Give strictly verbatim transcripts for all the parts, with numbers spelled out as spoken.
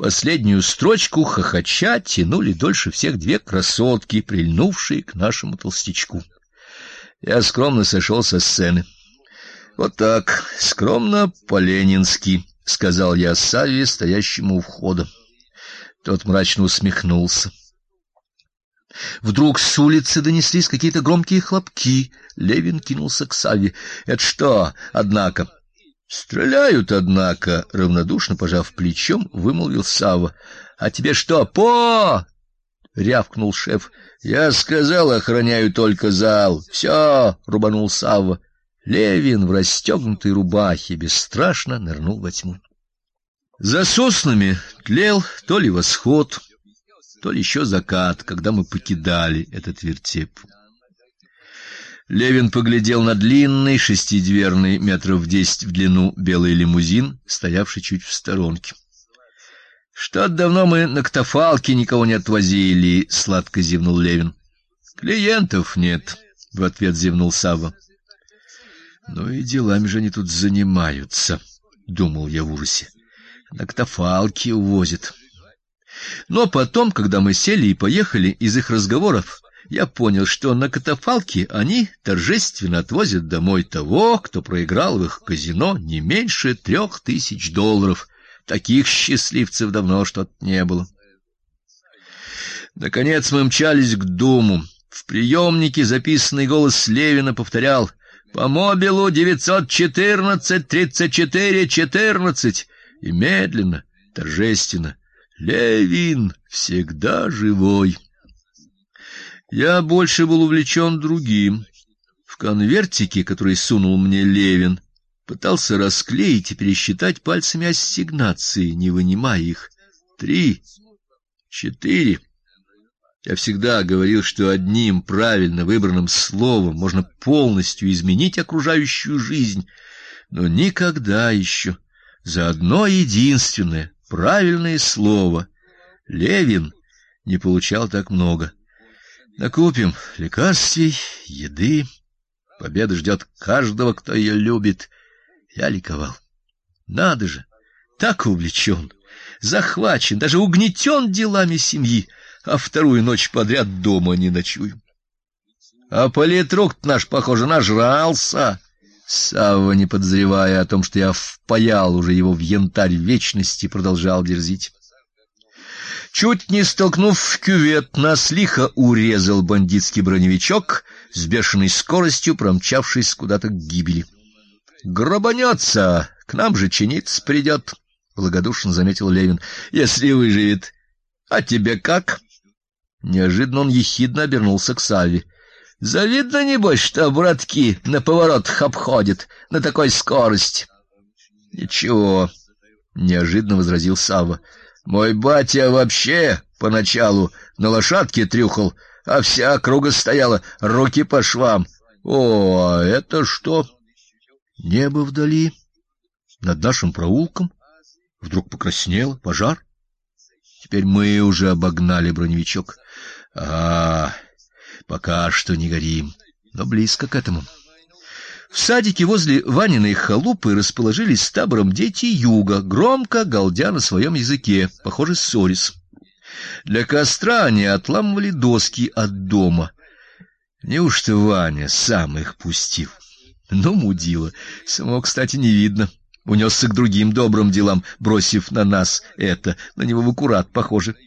Последнюю строчку хохоча тянули дольше всех две красотки, прильнувшие к нашему толстячку. Я скромно сошел со сцены. Вот так, скромно по-ленински, сказал я Савве, стоящему у входа. Тот мрачно усмехнулся. Вдруг с улицы донеслись какие-то громкие хлопки. Левин кинулся к Савве. Это что, однако? Стреляют, однако, равнодушно пожав плечом, вымолвил Савва. А тебе что, по? Рявкнул шеф. Я сказал, охраняю только зал. Все, рубанул Савва. Левин в расстегнутой рубахе бесстрашно нырнул во тьму. За соснами тлел то ли восход, то ли еще закат, когда мы покидали этот вертеп. Левин поглядел на длинный шестидверный метров десять в длину белый лимузин, стоявший чуть в сторонке. Что давно мы на катафалке никого не отвозили, сладко зевнул Левин. Клиентов нет, в ответ зевнул Савва. Ну и делами же они тут занимаются, думал я в ужасе. На катафалке увозят. Но потом, когда мы сели и поехали, из их разговоров я понял, что на катафалке они торжественно отвозят домой того, кто проиграл в их казино не меньше трех тысяч долларов. Таких счастливцев давно что-то не было. Наконец мы мчались к дому. В приемнике записанный голос Левина повторял: «По мобилу девятьсот четырнадцать тридцать четыре четырнадцать». И медленно, торжественно: «Левин всегда живой». Я больше был увлечен другим. В конвертике, который сунул мне Левин, пытался расклеить и пересчитать пальцами ассигнации, не вынимая их. Три, четыре. Я всегда говорил, что одним правильно выбранным словом можно полностью изменить окружающую жизнь, но никогда еще за одно единственное правильное слово Левин не получал так много. Накупим лекарствий, еды. Победа ждет каждого, кто ее любит. Я ликовал. Надо же, так увлечен, захвачен, даже угнетен делами семьи, а вторую ночь подряд дома не ночую. А политрук наш, похоже, нажрался. Савва, не подозревая о том, что я впаял уже его в янтарь вечности, продолжал дерзить. Чуть не столкнув в кювет, нас лихо урезал бандитский броневичок, с бешеной скоростью промчавшись куда-то к гибели. Грабанется, к нам же чиниться придет, — благодушно заметил Левин, — если выживет. А тебе как? Неожиданно он ехидно обернулся к Савве. Завидно, небось, что братки на поворотах обходят на такой скорости. Ничего, — неожиданно возразил Савва. Мой батя вообще поначалу на лошадке трюхал, а вся округа стояла, руки по швам. О, а это что? Небо вдали, над нашим проулком, вдруг покраснело, пожар. Теперь мы уже обогнали броневичок. А, пока что не горим, но близко к этому. В садике возле Ваниной халупы расположились с табором дети юга, громко галдя на своем языке, похоже, ссорясь. Для костра они отламывали доски от дома. Неужто Ваня сам их пустил? Ну, мудила. Самого, кстати, не видно. Унесся к другим добрым делам, бросив на нас это. На него в аккурат похоже.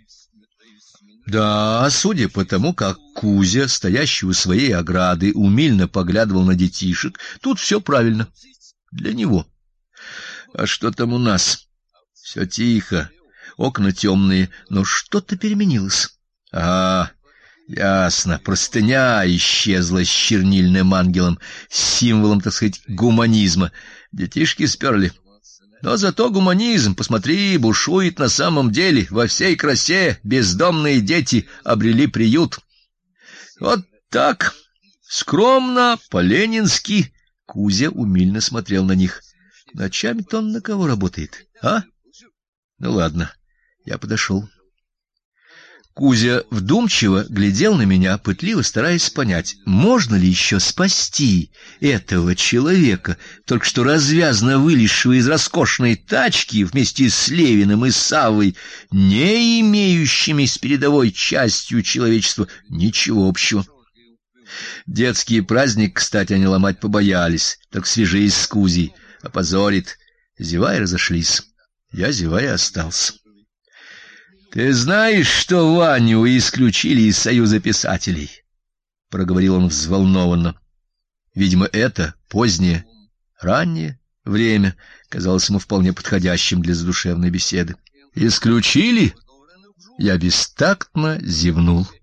Да, судя по тому, как Кузя, стоящий у своей ограды, умильно поглядывал на детишек, тут все правильно. Для него. А что там у нас? Все тихо, окна темные, но что-то переменилось. А, ясно, простыня исчезла с чернильным ангелом, символом, так сказать, гуманизма. Детишки сперли. Но зато гуманизм, посмотри, бушует на самом деле, во всей красе. Бездомные дети обрели приют. Вот так, скромно, по-ленински. Кузя умильно смотрел на них. Ночами-то он на кого работает, а? Ну ладно, я подошел. Кузя вдумчиво глядел на меня, пытливо стараясь понять, можно ли еще спасти этого человека, только что развязно вылезшего из роскошной тачки вместе с Левиным и Саввой, не имеющими с передовой частью человечества ничего общего. Детский праздник, кстати, они ломать побоялись, только свяжись с Кузей, опозорит. Зевая разошлись. Я, зевая, остался. — Ты знаешь, что Ваню исключили из Союза писателей? — проговорил он взволнованно. Видимо, это позднее, раннее время казалось ему вполне подходящим для задушевной беседы. — Исключили? Я бестактно зевнул.